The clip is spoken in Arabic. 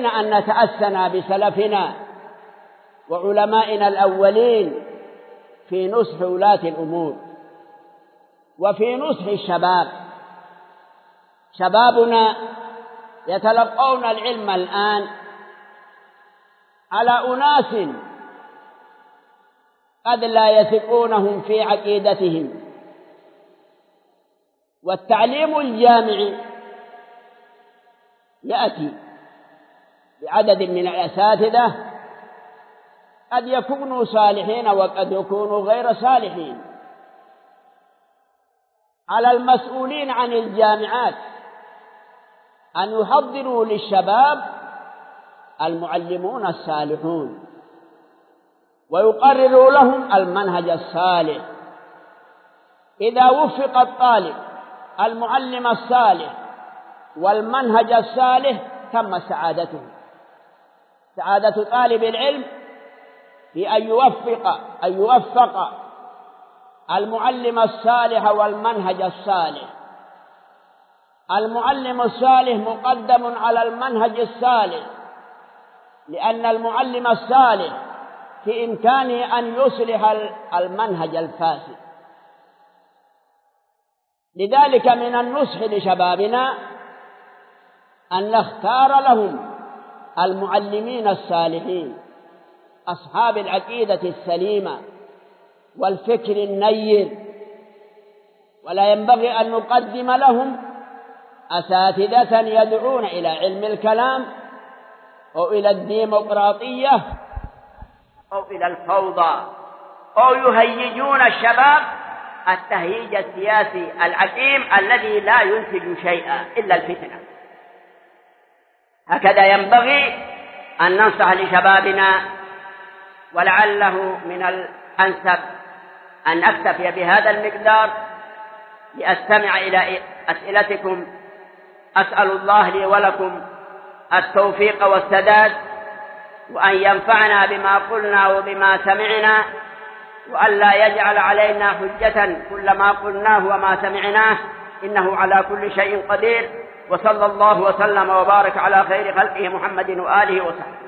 علينا أن نتأسنا بسلفنا وعلمائنا الأولين في نصح ولاة الأمور وفي نصح الشباب. شبابنا يتلقون العلم الآن على أناس قد لا يثقونهم في عقيدتهم، والتعليم الجامعي يأتي بعدد من الأساتذة قد يكونوا صالحين وقد يكونوا غير صالحين. على المسؤولين عن الجامعات أن يحضروا للشباب المعلمون الصالحون ويقرروا لهم المنهج الصالح. إذا وفق الطالب المعلم الصالح والمنهج الصالح تم سعادته. سعادة طالب العلم في أن يوفق المعلم الصالح والمنهج الصالح. المعلم الصالح مقدم على المنهج الصالح، لأن المعلم الصالح في إمكانه أن يصلح المنهج الفاسد. لذلك من النصح لشبابنا أن نختار لهم المعلمين الصالحين أصحاب العقيدة السليمة والفكر النير، ولا ينبغي أن نقدم لهم أساتذة يدعون إلى علم الكلام أو إلى الديمقراطية أو إلى الفوضى أو يهيجون الشباب التهييج السياسي العقيم الذي لا ينتج شيئا إلا الفتنة. هكذا ينبغي أن ننصح لشبابنا، ولعله من الأنسب أن أكتفي بهذا المقدار لأستمع إلى أسئلتكم. أسأل الله لي ولكم التوفيق والسداد، وأن ينفعنا بما قلنا وبما سمعنا، وأن لا يجعل علينا حجة كل ما قلناه وما سمعناه، إنه على كل شيء قدير. وصلى الله وسلم وبارك على خير خلقه محمد وآله وصحبه.